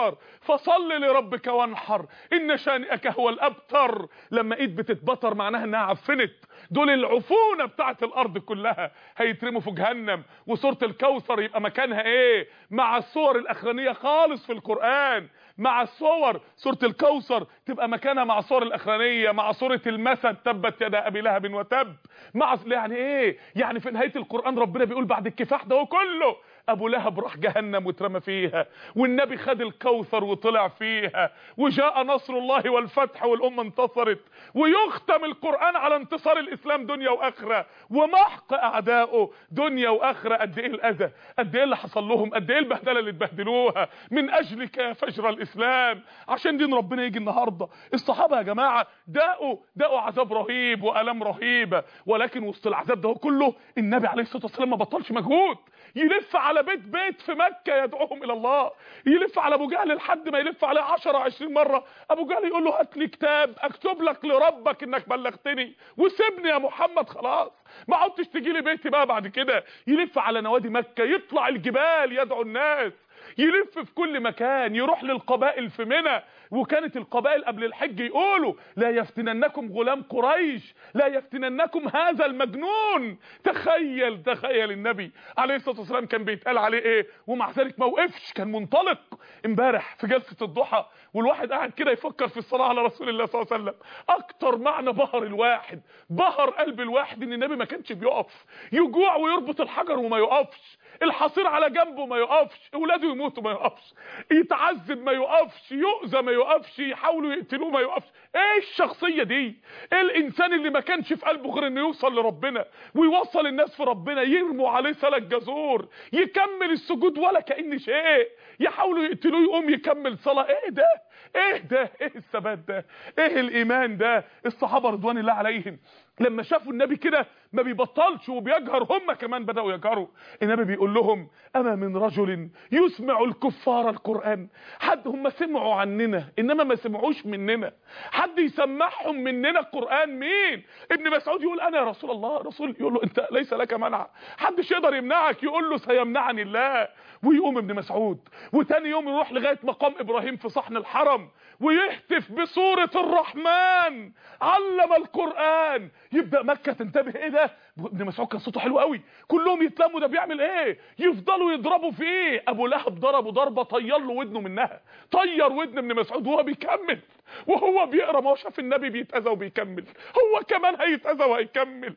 فصل لربك وانحر ان شانئك هو الابتر. لما ايد بتتبطر معناها انها عفنت. دول العفونه بتاعت الارض كلها هيترموا في جهنم. وسوره الكوثر يبقى مكانها ايه؟ مع الصور الاخرانيه خالص في القران. مع الصور سوره الكوثر تبقى مكانها مع الصور الاخرانيه، مع سوره المثل تبت يدا ابي لهب وتب. مع يعني ايه؟ يعني في نهايه القران ربنا بيقول بعد الكفاح ده كله ابو لهب راح جهنم واترمى فيها، والنبي خد الكوثر وطلع فيها، وجاء نصر الله والفتح والامه انتصرت. ويختم القران على انتصار الاسلام دنيا واخره ومحق اعدائه دنيا واخره. قد ايه الاذى، قد ايه اللي حصل لهم، قد ايه البهدله اللي اتبهدلوها من اجلك يا فجر الاسلام، عشان دين ربنا يجي النهارده. الصحابه يا جماعه داقوا داقوا عذاب رهيب والام رهيبه، ولكن وسط العذاب ده كله النبي عليه الصلاه والسلام ما بطلش مجهود. يلف على بيت بيت في مكه يدعوهم الى الله، يلف على ابو جهل لحد ما يلف عليه عشرة عشرين مره. ابو جهل يقول له هات لي كتاب اكتب لك لربك انك بلغتني وسيبني يا محمد، خلاص ما عدتش تجي لي بيتي بقى بعد كده. يلف على نوادي مكه، يطلع الجبال يدعو الناس، يلف في كل مكان، يروح للقبائل في منى. وكانت القبائل قبل الحج يقولوا لا يفتننكم غلام قريش، لا يفتننكم هذا المجنون. تخيل تخيل النبي عليه الصلاه والسلام كان بيتقال عليه ايه، ومع ذلك ما وقفش، كان منطلق. امبارح في جلسه الضحى والواحد قاعد كده يفكر في الصلاه على رسول الله صلى الله عليه وسلم، اكتر معنى بهر الواحد، بهر قلب الواحد ان النبي ما كانش بيقف، يجوع ويربط الحجر وما يقفش، الحصير على جنبه ما يقفش، اولاده يموتوا ما يقفش، يتعذب ما يقفش، يؤذى ما يقفش، يحاولوا يقتلوه ما يقفش. ايه الشخصيه دي؟ ايه الانسان اللي ما كانش في قلبه غير انه يوصل لربنا ويوصل الناس في ربنا؟ يرموا عليه سلك جزور يكمل السجود ولا كأن شيء، يحاولوا يقتلوه يقوم يكمل صلاه. ايه ده؟ ايه ده؟ ايه الثبات ده؟ ايه الايمان ده؟ الصحابه رضوان الله عليهم لما شافوا النبي كده ما بيبطلش وبيجهر، هم كمان بدأوا يجهروا. النبي بيقول لهم اما من رجل يسمع الكفار القرآن. حد هم سمعوا عننا انما ما سمعوش مننا، حد يسمعهم مننا القرآن؟ مين؟ ابن مسعود يقول انا يا رسول الله. رسول يقول له انت ليس لك منع، حدش يقدر يمنعك. يقول له سيمنعني الله. ويقوم ابن مسعود وتاني يوم يروح لغايه مقام ابراهيم في صحن الحرم ويهتف بسوره الرحمن علم القرآن. يبدأ مكة تنتبه ايه ده؟ ابن مسعود كان صوته حلو قوي، كلهم يتلموا ده بيعمل ايه؟ يفضلوا يضربوا فيه. ابو لهب ضربه ضربه طير له ودنه منها، طير ودن ابن مسعود وهو بيكمل، وهو بيقرا ما هو شاف النبي بيتاذى وبيكمل، هو كمان هيتاذى وهيكمل.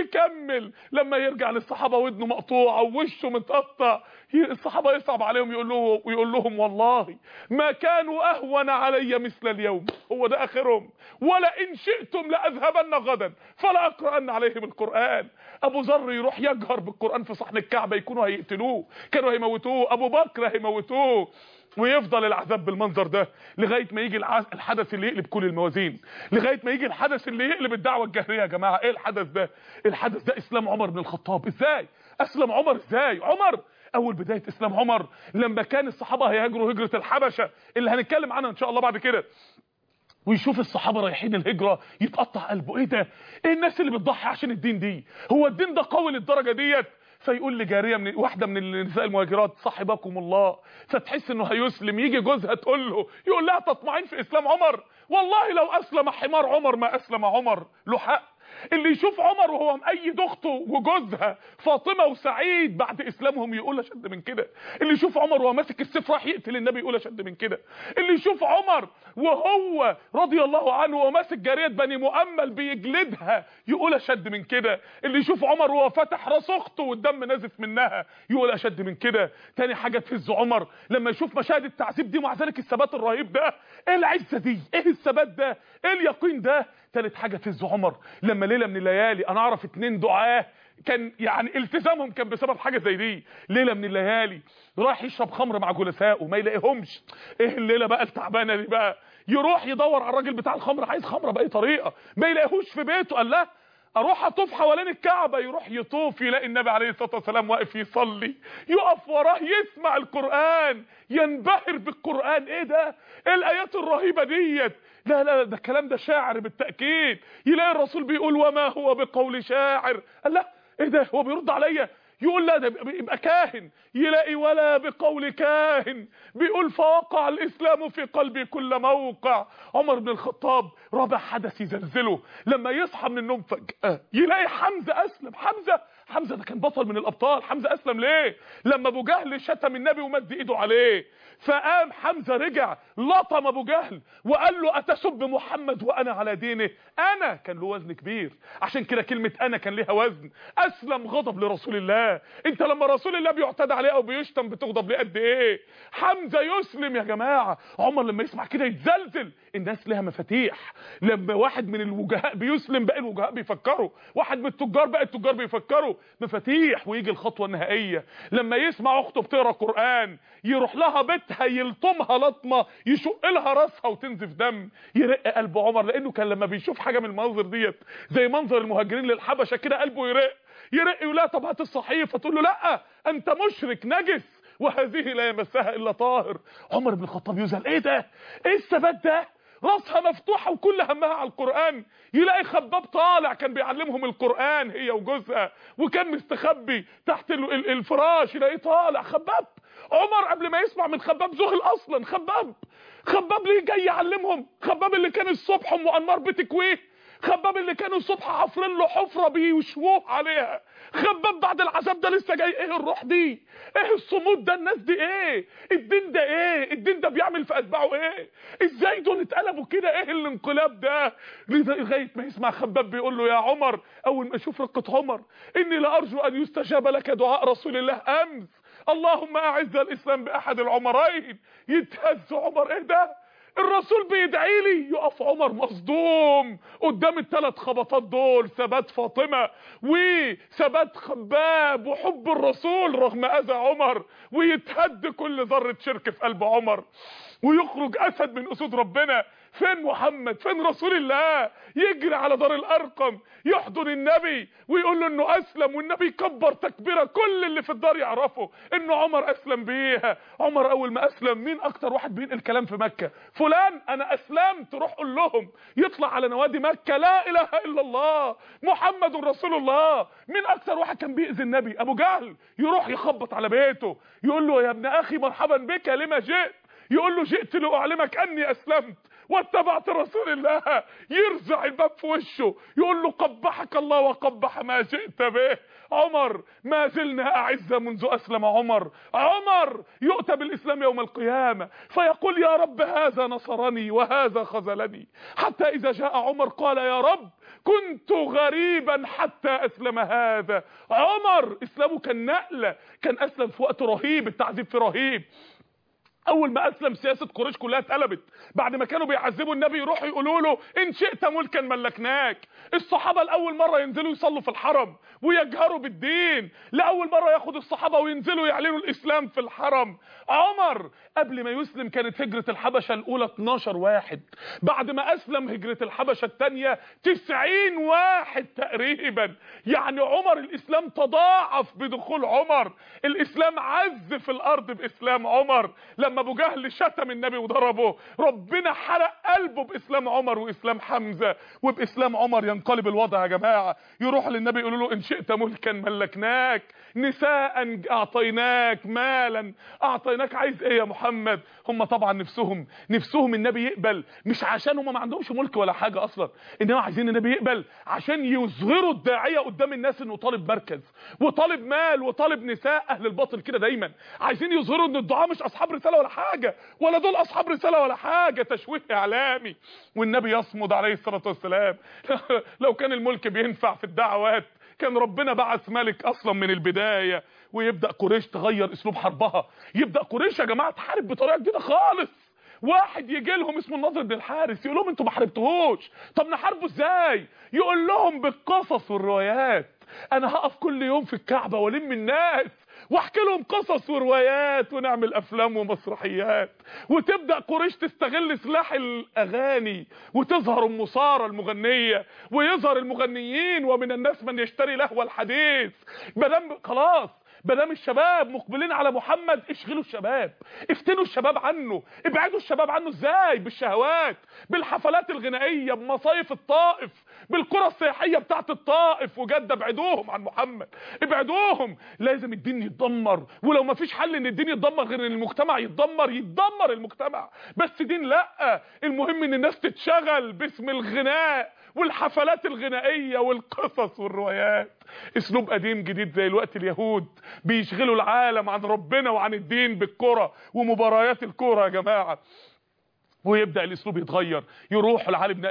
يكمل لما يرجع للصحابه ودنه مقطوعه ووشه متقطع، الصحابه يصعب عليهم يقول له ويقول لهم والله ما كانوا اهون علي مثل اليوم، هو ده اخرهم، ولا ان شئتم لاذهبن غدا فلا اقرأن عليهم القرآن. ابو ذر يروح يجهر بالقرآن في صحن الكعبه، يكونوا هيقتلوه، كانوا هيموتوه، ابو بكر هيموتوه. ويفضل العذاب بالمنظر ده لغايه ما يجي الحدث اللي يقلب كل الموازين، لغايه ما يجي الحدث اللي يقلب الدعوه الجاهليه. يا جماعه ايه الحدث ده؟ الحدث ده اسلام عمر بن الخطاب. ازاي اسلم عمر؟ ازاي عمر؟ اول بدايه اسلام عمر لما كان الصحابه هيهاجروا هجره الحبشه اللي هنتكلم عنها ان شاء الله بعد كده، ويشوف الصحابه رايحين الهجره يتقطع قلبه. ايه ده؟ ايه الناس اللي بتضحي عشان الدين دي؟ هو الدين ده قوي للدرجه ديت؟ فيقول لجاريه من واحده من النساء المهاجرات صاحبكم الله، فتحس انه هيسلم، يجي جوزها تقول له يقول لها تطمعين في اسلام عمر؟ والله لو اسلم حمار عمر ما اسلم عمر. له حق. اللي يشوف عمر وهو مأيد اخته وجوزها فاطمه وسعيد بعد اسلامهم يقول اشد من كده. اللي يشوف عمر وهو ماسك السيف راح يقتل النبي يقول اشد من كده. اللي يشوف عمر وهو رضي الله عنه وهو ماسك جاريه بني مؤمل بيجلدها يقول اشد من كده. اللي يشوف عمر وهو فتح راس اخته والدم نازف منها يقول اشد من كده. تاني حاجه تهز عمر لما يشوف مشاهد التعذيب دي ومع ذلك الثبات الرهيب ده. ايه العزه دي؟ ايه الثبات ده؟ ايه اليقين ده؟ تالت حاجه تهز عمر لما ليله من الليالي، انا اعرف اتنين دعاه كان يعني التزامهم كان بسبب حاجه زي دي، ليله من الليالي راح يشرب خمر مع جلسائه وما يلاقيهمش. ايه الليله بقى التعبانه دي بقى؟ يروح يدور على الراجل بتاع الخمر، عايز خمره باي طريقه، ما يلاقيهوش في بيته. قال لا اروح اطوف حوالين الكعبه. يروح يطوف يلاقي النبي عليه الصلاه والسلام واقف يصلي، يقف وراه يسمع القران، ينبهر بالقران. ايه ده؟ ايه الايات الرهيبه ديت؟ لا لا ده الكلام ده شاعر بالتاكيد. يلاقي الرسول بيقول وما هو بقول شاعر. قال لا ايه ده؟ هو بيرد عليا؟ يقول لا ده يبقى كاهن، يلاقي ولا بقول كاهن بيقول فوقع الاسلام في قلبي كل موقع. عمر بن الخطاب رابع حدث يزلزله لما يصحى من النوم فجأة يلاقي حمزة اسلم. حمزة حمزة ده كان بطل من الابطال. حمزة اسلم ليه؟ لما ابو جهل شتم النبي ومد ايده عليه، فقام حمزة رجع لطم ابو جهل وقال له اتسب محمد وانا على دينه. انا كان له وزن كبير، عشان كده كلمة انا كان ليها وزن. اسلم غضب لرسول الله. انت لما رسول الله بيعتدى عليه او بيشتم بتغضب ليه قد ايه؟ حمزة يسلم يا جماعة. عمر لما يسمع كده يتزلزل. الناس لها مفاتيح. لما واحد من الوجهاء بيسلم بقى الوجهاء بيفكروا، واحد من التجار بقى التجار بيفكروا. مفاتيح. ويجي الخطوة النهائية لما يسمع اخته بتقرا قرآن يروح لها بيتها يلطمها لطمه يشق لها راسها وتنزف دم. يرق قلب عمر، لانه كان لما بيشوف حاجه من المناظر ديت زي منظر المهاجرين للحبشه كده قلبه يرق يرق يقول لها طب هات الصحيفه، تقول له لا انت مشرك نجس وهذه لا يمسها الا طاهر. عمر بن الخطاب يزعل. ايه ده؟ ايه الثبات ده؟ راسها مفتوحه وكل همها على القران. يلاقي خباب طالع كان بيعلمهم القران هي وجوزها، وكان مستخبي تحت الفراش يلاقيه طالع خباب. عمر قبل ما يسمع من خباب ذهل اصلا. خباب خباب ليه جاي يعلمهم؟ خباب اللي كان الصبح ام انمار بتكويه، خباب اللي كانوا الصبح حافرين له حفره بيشووه عليها، خباب بعد العذاب ده لسه جاي. ايه الروح دي؟ ايه الصمود ده؟ الناس دي ايه؟ الدين ده ايه؟ الدين ده بيعمل في اتباعه ايه؟ ازاي دول اتقلبوا كده؟ ايه الانقلاب ده؟ لغايه ما يسمع خباب بيقول له يا عمر، اول ما اشوف رقه عمر اني لارجو ان يستجاب لك دعاء رسول الله امس اللهم اعز الاسلام باحد العمرين. يتهز عمر. ايه ده؟ الرسول بيدعي لي. يقف عمر مصدوم قدام الثلاث خبطات دول، ثبات فاطمه وثبات خباب وحب الرسول رغم اذى عمر، ويتهد كل ذره شرك في قلب عمر، ويخرج اسد من اسود ربنا. فين محمد؟ فين رسول الله؟ يجري على دار الارقم يحضن النبي ويقول له انه اسلم، والنبي يكبر تكبيره كل اللي في الدار يعرفوا انه عمر اسلم بيها. عمر اول ما اسلم مين اكتر واحد بينقل كلام في مكه؟ فلان انا اسلمت، روح قول لهم. يطلع على نوادي مكه لا اله الا الله محمد رسول الله. مين اكتر واحد كان بيأذي النبي؟ ابو جهل. يروح يخبط على بيته يقول له يا ابن اخي مرحبا بك لما جئت؟ يقول له جئت لاعلمك اني اسلمت واتبعت رسول الله. يرزع الباب في وشه يقول له قبحك الله وقبح ما جئت به. عمر ما زلنا اعزة منذ اسلم عمر. عمر يؤتى بالاسلام يوم القيامة فيقول يا رب هذا نصرني وهذا خذلني، حتى اذا جاء عمر قال يا رب كنت غريبا حتى اسلم هذا. عمر اسلامه كان نقلة، كان اسلم في وقت رهيب، التعذيب فيه رهيب. اول ما اسلم سياسه قريش كلها اتقلبت. بعد ما كانوا بيعذبوا النبي يروحوا يقولوا له ان شئت ملكا ملكناك. الصحابه لاول مره ينزلوا يصلوا في الحرم ويجهروا بالدين، لاول مره ياخد الصحابه وينزلوا يعلنوا الاسلام في الحرم. عمر قبل ما يسلم كانت هجره الحبشه الاولى اتناشر واحد، بعد ما اسلم هجره الحبشه الثانيه تسعين واحد تقريبا. يعني عمر الاسلام تضاعف بدخول عمر، الاسلام عز في الارض باسلام عمر. لما ابو جهل شتم النبي وضربه ربنا حرق قلبه باسلام عمر واسلام حمزه، وباسلام عمر ينقلب الوضع يا جماعه. يروح للنبي يقولوا له ان شئت ملكا ملكناك، نساء اعطيناك، مالا اعطيناك. عايز ايه يا محمد؟ هم طبعا نفسهم نفسهم النبي يقبل، مش عشان هم ما عندهمش ملك ولا حاجه اصلا، انما عايزين النبي يقبل عشان يظهروا الداعيه قدام الناس انه طالب مركز وطالب مال وطالب نساء. اهل الباطل كده دايما عايزين يظهروا ان الدعاء مش اصحاب رساله ولا حاجه، ولا دول اصحاب رساله ولا حاجه، تشويه اعلامي. والنبي يصمد عليه الصلاه والسلام. لو كان الملك بينفع في الدعوات كان ربنا بعث ملك اصلا من البدايه، ويبدا قريش تغير اسلوب حربها. يبدا قريش يا جماعه تحارب بطريقه جديده خالص. واحد يجي لهم اسمه النضر بن الحارث يقول لهم انتوا ما حاربتوهوش، طب نحاربه ازاي؟ يقول لهم بالقصص والروايات. انا هقف كل يوم في الكعبه والم الناس واحكي لهم قصص وروايات ونعمل افلام ومسرحيات. وتبدا قريش تستغل سلاح الاغاني وتظهر ام ساره المغنيه ويظهر المغنيين، ومن الناس من يشتري لهو الحديث. مادام خلاص بدام الشباب مقبلين على محمد اشغلوا الشباب، افتنوا الشباب عنه، ابعدوا الشباب عنه. ازاي؟ بالشهوات، بالحفلات الغنائيه، بمصايف الطائف، بالقرى السياحيه بتاعت الطائف وجده. ابعدوهم عن محمد، ابعدوهم. لازم الدين يتدمر، ولو ما فيش حل ان الدين يتدمر غير ان المجتمع يتدمر، يتدمر المجتمع. بس دين لا، المهم ان الناس تتشغل باسم الغناء والحفلات الغنائيه والقصص والروايات. اسلوب قديم جديد زي الوقت اليهود بيشغلوا العالم عن ربنا وعن الدين بالكرة ومباريات الكرة يا جماعه. ويبدا الاسلوب يتغير، يروح العالم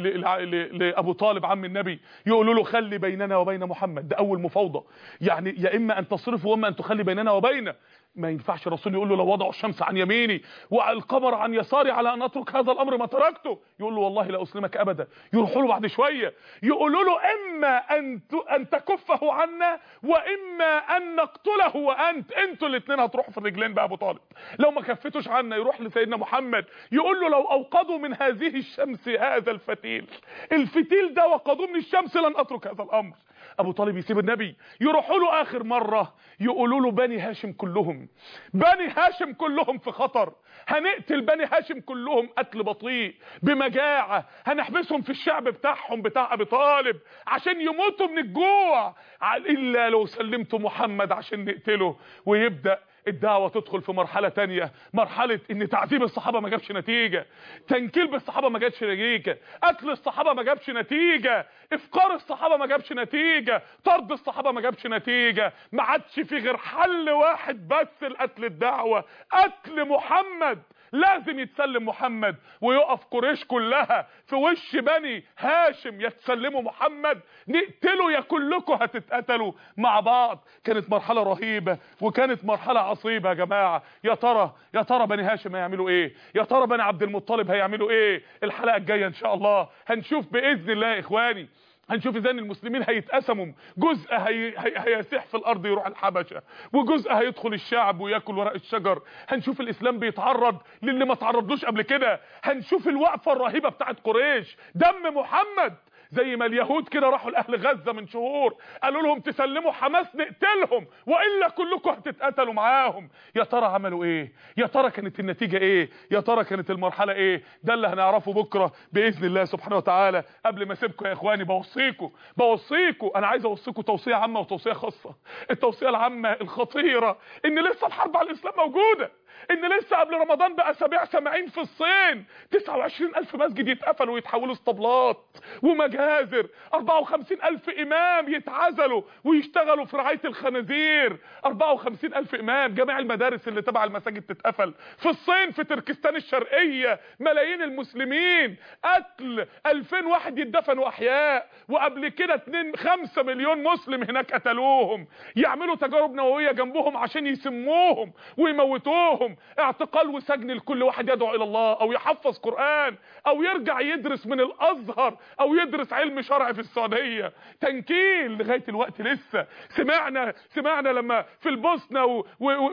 لابو طالب عم النبي يقولوا له خلي بيننا وبين محمد. ده اول مفاوضه، يعني يا اما ان تصرفه واما ان تخلي بيننا وبينه. ما ينفعش الرسول يقول له لو وضعوا الشمس عن يميني والقمر عن يساري على ان اترك هذا الامر ما تركته. يقول له والله لا اسلمك ابدا. يروحوا له بعد شويه يقولوا له اما ان ان تكفه عنا واما ان نقتله وانت. انتوا الاثنين هتروحوا في الرجلين بقى ابو طالب لو ما كفتوش عنا. يروح لسيدنا محمد يقول له لو اوقدوا من هذه الشمس هذا الفتيل، الفتيل ده وقدوه من الشمس لن اترك هذا الامر. ابو طالب يسيب النبي. يروحوا له اخر مره يقولوا له بني هاشم كلهم، بني هاشم كلهم في خطر، هنقتل بني هاشم كلهم قتل بطيء بمجاعه، هنحبسهم في الشعب بتاعهم بتاع ابي طالب عشان يموتوا من الجوع، الا لو سلمتوا محمد عشان نقتله. ويبدا الدعوه تدخل في مرحله تانية، مرحله ان تعذيب الصحابه ما جابش نتيجه، تنكيل بالصحابه ما جابش نتيجه، قتل الصحابه ما جابش نتيجه، افقار الصحابه ما جابش نتيجه، طرد الصحابه ما جابش نتيجه. ما عادش في غير حل واحد بس لقتل الدعوه، قتل محمد. لازم يتسلم محمد ويقف قريش كلها في وش بني هاشم يتسلموا محمد، نقتله يا كلكم هتتقتلوا مع بعض. كانت مرحله رهيبه وكانت مرحله عصيبه يا جماعه. يا ترى يا ترى بني هاشم هيعملوا ايه؟ يا ترى بني عبد المطلب هيعملوا ايه؟ الحلقه الجايه ان شاء الله هنشوف باذن الله يا اخواني. هنشوف ازاي المسلمين هيتقسموا، جزء هي... هي... هيسيح في الارض يروح الحبشه، وجزء هيدخل الشعب وياكل ورق الشجر. هنشوف الاسلام بيتعرض للي ما تعرضلوش قبل كده. هنشوف الوقفه الرهيبه بتاعت قريش، دم محمد. زي ما اليهود كده راحوا لاهل غزه من شهور قالوا لهم تسلموا حماس نقتلهم والا كلكم هتتقتلوا معاهم. يا ترى عملوا ايه؟ يا ترى كانت النتيجه ايه؟ يا ترى كانت المرحله ايه؟ ده اللي هنعرفه بكره باذن الله سبحانه وتعالى. قبل ما اسيبكم يا اخواني بوصيكم بوصيكم انا عايز اوصيكم توصيه عامه وتوصيه خاصه. التوصيه العامه الخطيره ان لسه الحرب على الاسلام موجوده، ان لسه قبل رمضان باسابيع سامعين في الصين تسعة وعشرين الف مسجد يتقفلوا ويتحولوا اسطبلات ومجازر، أربعة وخمسين الف امام يتعزلوا ويشتغلوا في رعايه الخنازير، أربعة وخمسين الف امام. جميع المدارس اللي تبع المساجد تتقفل في الصين، في تركستان الشرقيه ملايين المسلمين، قتل ألفين واحد يدفنوا احياء، وقبل كده اتنين خمسة مليون مسلم هناك قتلوهم، يعملوا تجارب نوويه جنبهم عشان يسموهم ويموتوهم، اعتقال وسجن لكل واحد يدعو الى الله او يحفظ قرآن او يرجع يدرس من الازهر او يدرس علم شرع في السعودية، تنكيل لغاية الوقت. لسه سمعنا سمعنا لما في البوسنة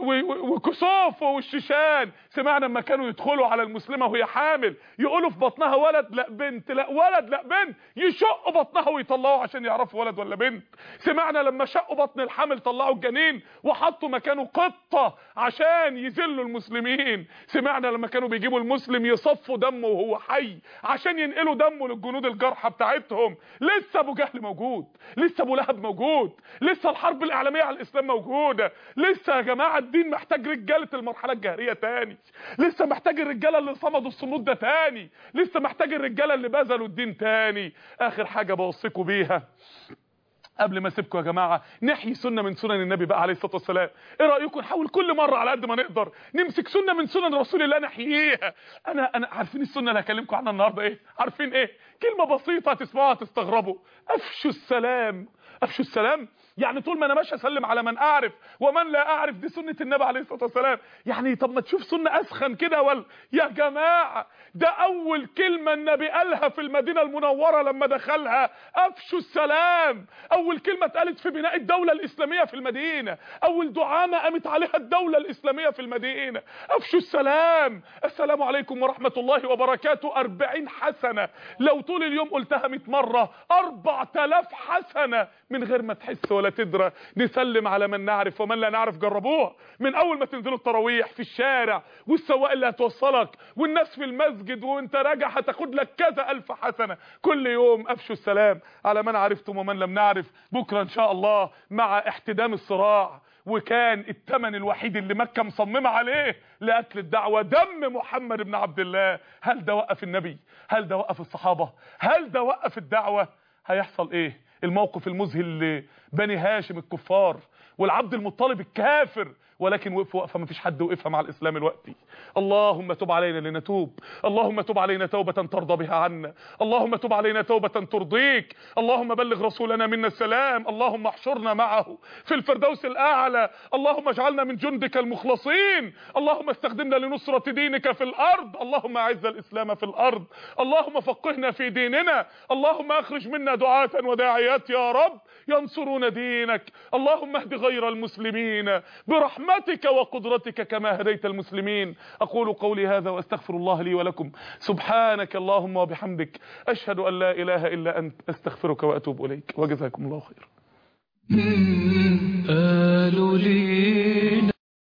وكوسوفو والشيشان سمعنا لما كانوا يدخلوا على المسلمة وهي حامل يقولوا في بطنها ولد لا بنت، لا ولد لا بنت، يشقوا بطنها ويطلعوا عشان يعرفوا ولد ولا بنت. سمعنا لما شقوا بطن الحامل طلعوا الجنين وحطوا مكانه قطة عشان يذلوا المسلمين. سمعنا لما كانوا بيجيبوا المسلم يصفوا دمه وهو حي عشان ينقلوا دمه للجنود الجرحى بتاعتهم. لسه ابو جهل موجود، لسه ابو لهب موجود، لسه الحرب الاعلاميه على الاسلام موجوده. لسه يا جماعه الدين محتاج رجاله المرحله الجاهليه تاني، لسه محتاج الرجاله اللي صمدوا الصمود ده تاني، لسه محتاج الرجاله اللي بذلوا الدين تاني. اخر حاجه بوصيكم بيها قبل ما اسيبكم يا جماعه، نحيي سنه من سنن النبي بقى عليه الصلاه والسلام. ايه رايكم نحاول كل مره على قد ما نقدر نمسك سنه من سنن رسول الله نحييها. انا انا عارفين السنه اللي هكلمكم عنها النهارده ايه؟ عارفين ايه؟ كلمه بسيطه تسمعوها تستغربوا، افشوا السلام. افشوا السلام يعني طول ما انا ماشي اسلم على من اعرف ومن لا اعرف، دي سنه النبي عليه الصلاه والسلام. يعني طب ما تشوف سنه اسخن كده ولا يا جماعه؟ ده اول كلمه النبي قالها في المدينه المنوره لما دخلها، افشوا السلام. اول كلمه اتقالت في بناء الدوله الاسلاميه في المدينه، اول دعامه قامت عليها الدوله الاسلاميه في المدينه، افشوا السلام. السلام عليكم ورحمه الله وبركاته أربعين حسنه، لو طول اليوم قلتها مئة مره أربعة آلاف حسنه من غير ما تحس ولا تدرى نسلم على من نعرف ومن لا نعرف. جربوها من اول ما تنزلوا التراويح في الشارع، والسواق اللي هتوصلك، والناس في المسجد، وانت راجع هتاخد لك كذا الف حسنه. كل يوم افشوا السلام على من عرفتم ومن لم نعرف. بكره ان شاء الله مع احتدام الصراع، وكان الثمن الوحيد اللي مكة مصممة عليه لقتل الدعوة دم محمد بن عبد الله. هل ده وقف النبي؟ هل ده وقف الصحابة؟ هل ده وقف الدعوة؟ هيحصل ايه؟ الموقف المذهل لبني هاشم الكفار والعبد المطلب الكافر، ولكن وقفوا وقفه ما فيش حد وقفها مع الاسلام الوقتي. اللهم تب علينا لنتوب، اللهم تب علينا توبه ترضى بها عنا، اللهم تب علينا توبه ترضيك، اللهم بلغ رسولنا منا السلام، اللهم احشرنا معه في الفردوس الاعلى، اللهم اجعلنا من جندك المخلصين، اللهم استخدمنا لنصره دينك في الارض، اللهم اعز الاسلام في الارض، اللهم فقهنا في ديننا، اللهم اخرج منا دعاة وداعيات يا رب ينصرون دينك، اللهم اهد غير المسلمين برحمتك وقدرتك كما هديت المسلمين. أقول قولي هذا وأستغفر الله لي ولكم. سبحانك اللهم وبحمدك، أشهد أن لا إله إلا أنت، أستغفرك وأتوب إليك، وجزاكم الله خير. قالوا لينا